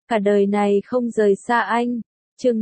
cả đời này không rời xa anh. Chương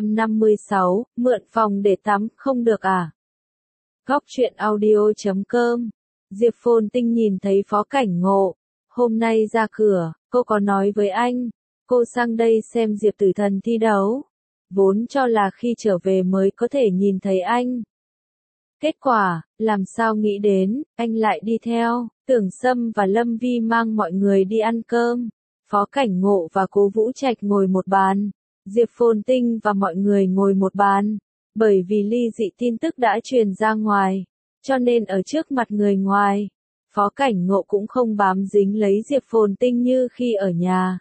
556, mượn phòng để tắm không được à? Góc truyện audio.com. Diệp Phồn Tinh nhìn thấy Phó Cảnh Ngộ. Hôm nay ra cửa, cô có nói với anh, cô sang đây xem Diệp Tử Thần thi đấu. Vốn cho là khi trở về mới có thể nhìn thấy anh. Kết quả, làm sao nghĩ đến, anh lại đi theo, Tưởng Sâm và Lâm Vi mang mọi người đi ăn cơm. Phó Cảnh Ngộ và Cố Vũ Trạch ngồi một bàn, Diệp Phồn Tinh và mọi người ngồi một bàn. Bởi vì ly dị tin tức đã truyền ra ngoài, cho nên ở trước mặt người ngoài, Phó Cảnh Ngộ cũng không bám dính lấy Diệp Phồn Tinh như khi ở nhà.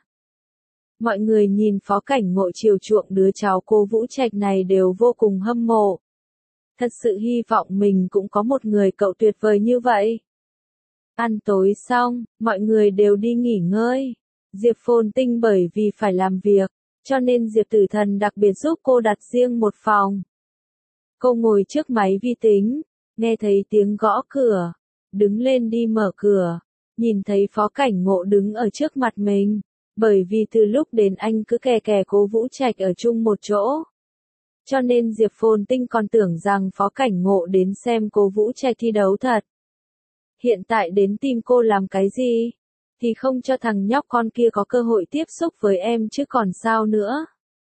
Mọi người nhìn Phó Cảnh Ngộ chiều chuộng đứa cháu Cố Vũ Trạch này đều vô cùng hâm mộ. Thật sự hy vọng mình cũng có một người cậu tuyệt vời như vậy. Ăn tối xong, mọi người đều đi nghỉ ngơi. Diệp Phồn Tinh bởi vì phải làm việc, cho nên Diệp Tử Thần đặc biệt giúp cô đặt riêng một phòng. Cô ngồi trước máy vi tính, nghe thấy tiếng gõ cửa, đứng lên đi mở cửa, nhìn thấy Phó Cảnh Ngộ đứng ở trước mặt mình, bởi vì từ lúc đến anh cứ kè kè Cố Vũ Trạch ở chung một chỗ. Cho nên Diệp Phồn Tinh còn tưởng rằng Phó Cảnh Ngộ đến xem Cố Vũ Trạch thi đấu thật. Hiện tại đến tìm cô làm cái gì? Thì không cho thằng nhóc con kia có cơ hội tiếp xúc với em chứ còn sao nữa.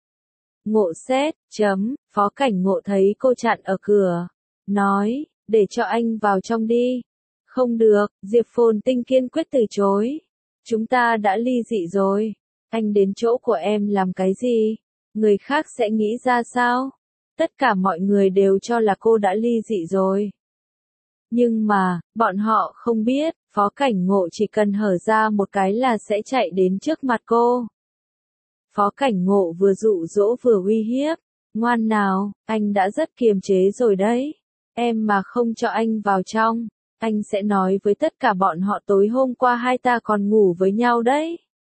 Ngộ xét, Phó Cảnh Ngộ thấy cô chặn ở cửa, nói, để cho anh vào trong đi. Không được, Diệp Phồn Tinh kiên quyết từ chối. Chúng ta đã ly dị rồi, anh đến chỗ của em làm cái gì? Người khác sẽ nghĩ ra sao? Tất cả mọi người đều cho là cô đã ly dị rồi. Nhưng mà, bọn họ không biết, Phó Cảnh Ngộ chỉ cần hở ra một cái là sẽ chạy đến trước mặt cô. Phó Cảnh Ngộ vừa dụ dỗ vừa uy hiếp. Ngoan nào, anh đã rất kiềm chế rồi đấy. Em mà không cho anh vào trong, anh sẽ nói với tất cả bọn họ tối hôm qua hai ta còn ngủ với nhau đấy.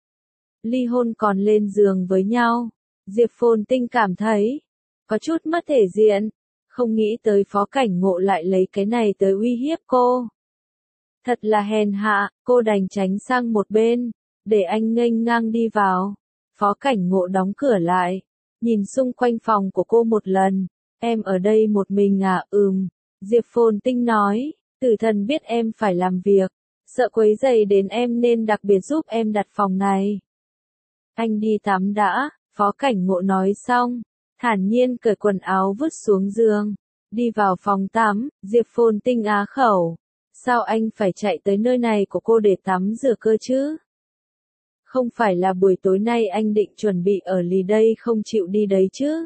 Ly hôn còn lên giường với nhau. Diệp Phồn Tinh cảm thấy có chút mất thể diện. Không nghĩ tới Phó Cảnh Ngộ lại lấy cái này tới uy hiếp cô. Thật là hèn hạ, cô đành tránh sang một bên, để anh nghênh ngang đi vào. Phó Cảnh Ngộ đóng cửa lại, nhìn xung quanh phòng của cô một lần. Em ở đây một mình à? Diệp Phồn Tinh nói, Tử Thần biết em phải làm việc, sợ quấy rầy đến em nên đặc biệt giúp em đặt phòng này. Anh đi tắm đã, Phó Cảnh Ngộ nói xong, thản nhiên cởi quần áo vứt xuống giường, đi vào phòng tắm. Diệp Phồn Tinh á khẩu, sao anh phải chạy tới nơi này của cô để tắm rửa cơ chứ? Không phải là buổi tối nay anh định chuẩn bị ở lì đây không chịu đi đấy chứ?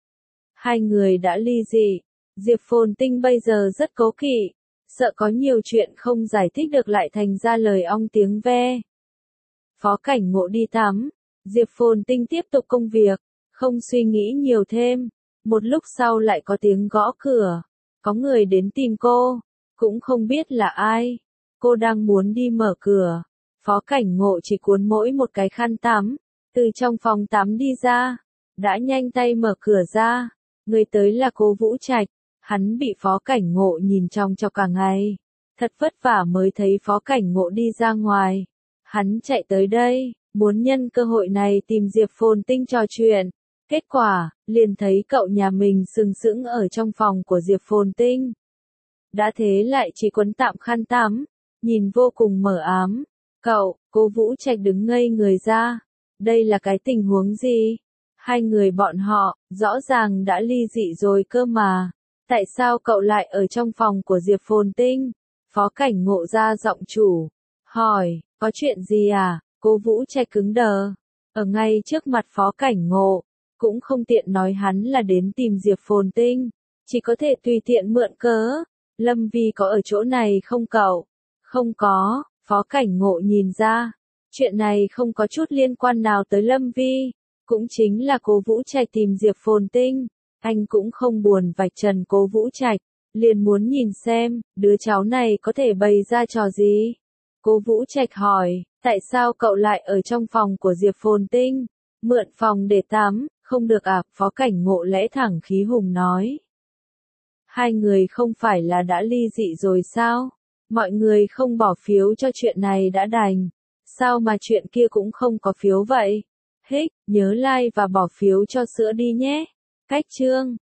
Hai người đã ly dị, Diệp Phồn Tinh bây giờ rất cố kỵ, sợ có nhiều chuyện không giải thích được lại thành ra lời ong tiếng ve. Phó Cảnh Ngộ đi tắm, Diệp Phồn Tinh tiếp tục công việc, không suy nghĩ nhiều thêm. Một lúc sau lại có tiếng gõ cửa, có người đến tìm cô, cũng không biết là ai. Cô đang muốn đi mở cửa, Phó Cảnh Ngộ chỉ cuốn mỗi một cái khăn tắm, từ trong phòng tắm đi ra, đã nhanh tay mở cửa ra. Người tới là Cố Vũ Trạch, hắn bị Phó Cảnh Ngộ nhìn trong cho cả ngày. Thật vất vả mới thấy Phó Cảnh Ngộ đi ra ngoài. Hắn chạy tới đây, muốn nhân cơ hội này tìm Diệp Phồn Tinh trò chuyện. Kết quả, liền thấy cậu nhà mình sừng sững ở trong phòng của Diệp Phồn Tinh. Đã thế lại chỉ quấn tạm khăn tắm, nhìn vô cùng mờ ám. Cố Vũ Trạch đứng ngây người ra. Đây là cái tình huống gì? Hai người bọn họ, rõ ràng đã ly dị rồi cơ mà. Tại sao cậu lại ở trong phòng của Diệp Phồn Tinh? Phó Cảnh Ngộ ra giọng chủ, hỏi, có chuyện gì à? Cố Vũ Trạch cứng đờ, ở ngay trước mặt Phó Cảnh Ngộ, cũng không tiện nói hắn là đến tìm Diệp Phồn Tinh, chỉ có thể tùy tiện mượn cớ. Lâm Vi có ở chỗ này không cậu? Không có, Phó Cảnh Ngộ nhìn ra, chuyện này không có chút liên quan nào tới Lâm Vi, cũng chính là Cố Vũ Trạch tìm Diệp Phồn Tinh. Anh cũng không buồn vạch trần Cố Vũ Trạch, liền muốn nhìn xem, đứa cháu này có thể bày ra trò gì. Cố Vũ Trạch hỏi, tại sao cậu lại ở trong phòng của Diệp Phồn Tinh? Mượn phòng để tắm, không được à? Phó Cảnh Ngộ lẽ thẳng khí hùng nói. Hai người không phải là đã ly dị rồi sao? Mọi người không bỏ phiếu cho chuyện này đã đành. Sao mà chuyện kia cũng không có phiếu vậy? Hích, nhớ like và bỏ phiếu cho sữa đi nhé. Cách chương